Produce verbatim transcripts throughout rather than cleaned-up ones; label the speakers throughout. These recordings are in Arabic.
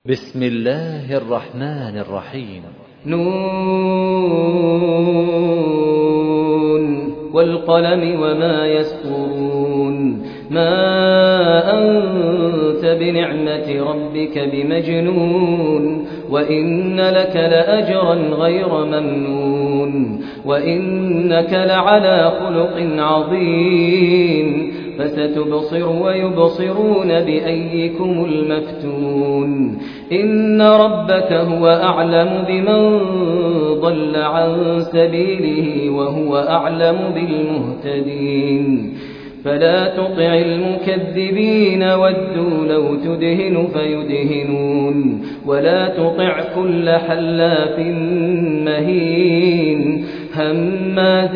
Speaker 1: بسم الله الرحمن الرحيم.
Speaker 2: نون والقلم وما يسطرون. ما أنت بنعمة ربك بمجنون، وإن لك لأجرا غير ممنون، وإنك لعلى خلق عظيم. فستبصر ويبصرون بأيكم المفتون. إن ربك هو أعلم بمن ضل عن سبيله وهو أعلم بالمهتدين. فلا تطع المكذبين ودوا لو تدهن فيدهنون، ولا تطع كل حلاف مهين هماز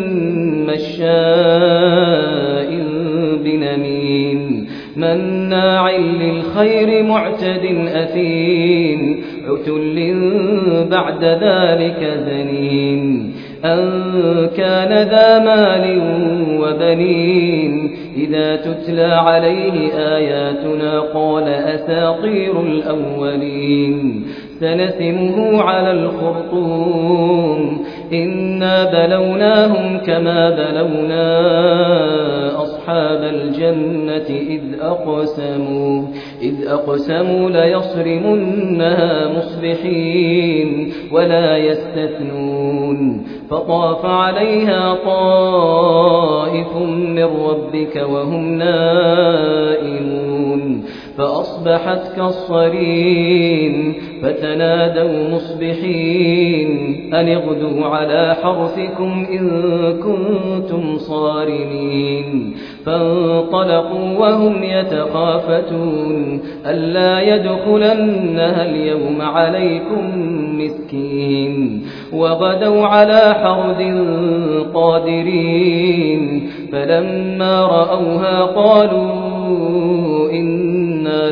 Speaker 2: مشاء بنميم مناع للخير معتد أثيم عتل بعد ذلك زنيم. أن كان ذا مال وبنين إذا تتلى عليه آياتنا قال أساطير الأولين. سنسمه على الخرطوم إنا بلوناهم كما بلونا أصحاب الجنة إذ أقسموا إذ أقسموا ليصرمنها مصبحين ولا يستثنون. فطاف عليها طائف من ربك وهم نائمون فأصبحت كالصريم. فتنادوا مصبحين أن اغدوا على حرثكم إن كنتم صارمين. فانطلقوا وهم يتخافتون ألا يدخلنها اليوم عليكم مسكين. وغدوا على حرد قادرين فلما رأوها قالوا إنا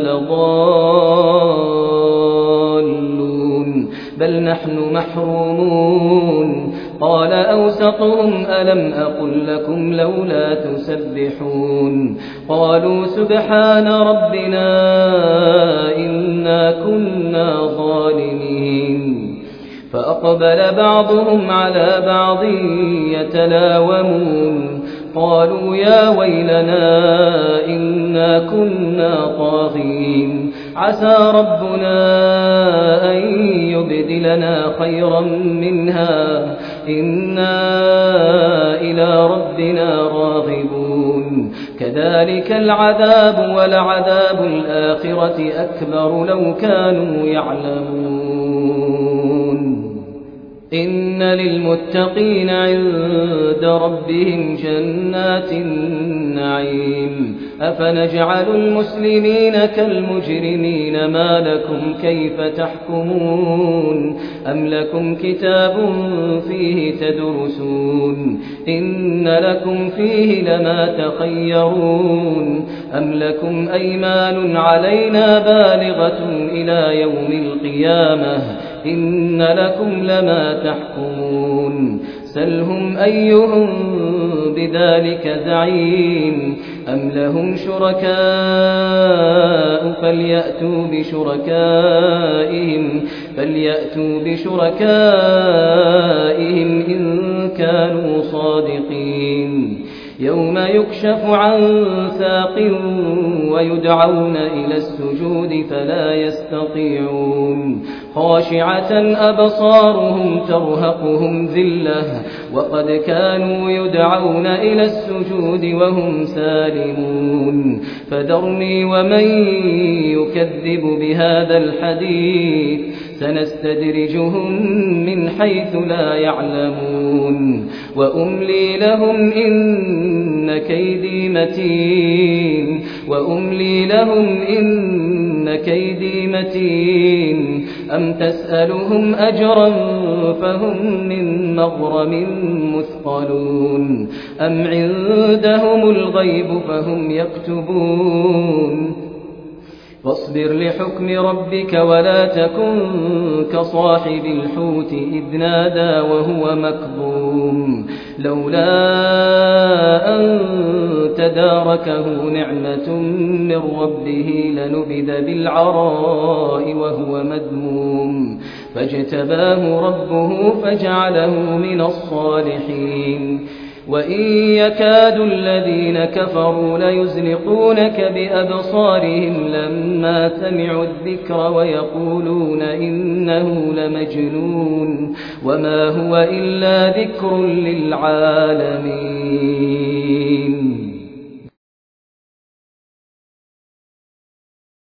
Speaker 2: لضالون بل نحن محرومون. قال أوسطهم ألم أقل لكم لولا تسبحون. قالوا سبحان ربنا إنا كنا ظالمين. فأقبل بعضهم على بعض يتلاومون قالوا يا ويلنا إنا كنا طاغين عسى ربنا أن يبدلنا خيرا منها إنا إلى ربنا راغبون. كذلك العذاب ولعذاب الآخرة أكبر لو كانوا يعلمون. إن للمتقين عند ربهم جنات النعيم. أفنجعل المسلمين كالمجرمين ما لكم كيف تحكمون. أم لكم كتاب فيه تدرسون إن لكم فيه لما تخيرون. أم لكم أيمان علينا بالغة إلى يوم القيامة إن لكم لما تحكمون. سلهم أيهم بذلك زعيم. أم لهم شركاء فليأتوا بشركائهم فليأتوا بشركائهم إن كانوا صادقين. يوم يكشف عن ساق ويدعون إلى السجود فلا يستطيعون. خاشعة أبصارهم ترهقهم ذلة وقد كانوا يدعون إلى السجود وهم سالمون. فذرني ومن يكذب بهذا الحديث سنستدرجهم من حيث لا يعلمون. وأملي لهم إن كيدي متين وأملي لهم إن كيدي متين. أم تسألهم أجرا فهم من مغرم مثقلون. أم عندهم الغيب فهم يكتبون. فاصبر لحكم ربك ولا تكن كصاحب الحوت إذ نادى وهو مكظوم لولا أن تداركه نعمة من ربه لنبذ بالعراء وهو مذموم فاجتباه ربه فجعله من الصالحين وإن يكاد الذين كفروا ليزلقونك بأبصارهم لما سمعوا الذكر ويقولون إنه لمجنون وما هو إلا ذكر للعالمين